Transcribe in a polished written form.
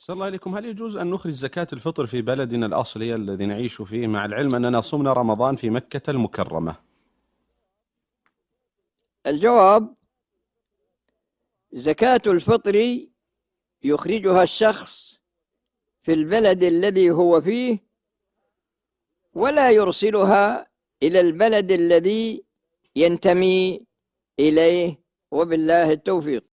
أحسن الله إليكم. هل يجوز أن نخرج زكاة الفطر في بلدنا الأصلي الذي نعيش فيه، مع العلم أننا صمنا رمضان في مكة المكرمة؟ الجواب: زكاة الفطر يخرجها الشخص في البلد الذي هو فيه، ولا يرسلها إلى البلد الذي ينتمي إليه، وبالله التوفيق.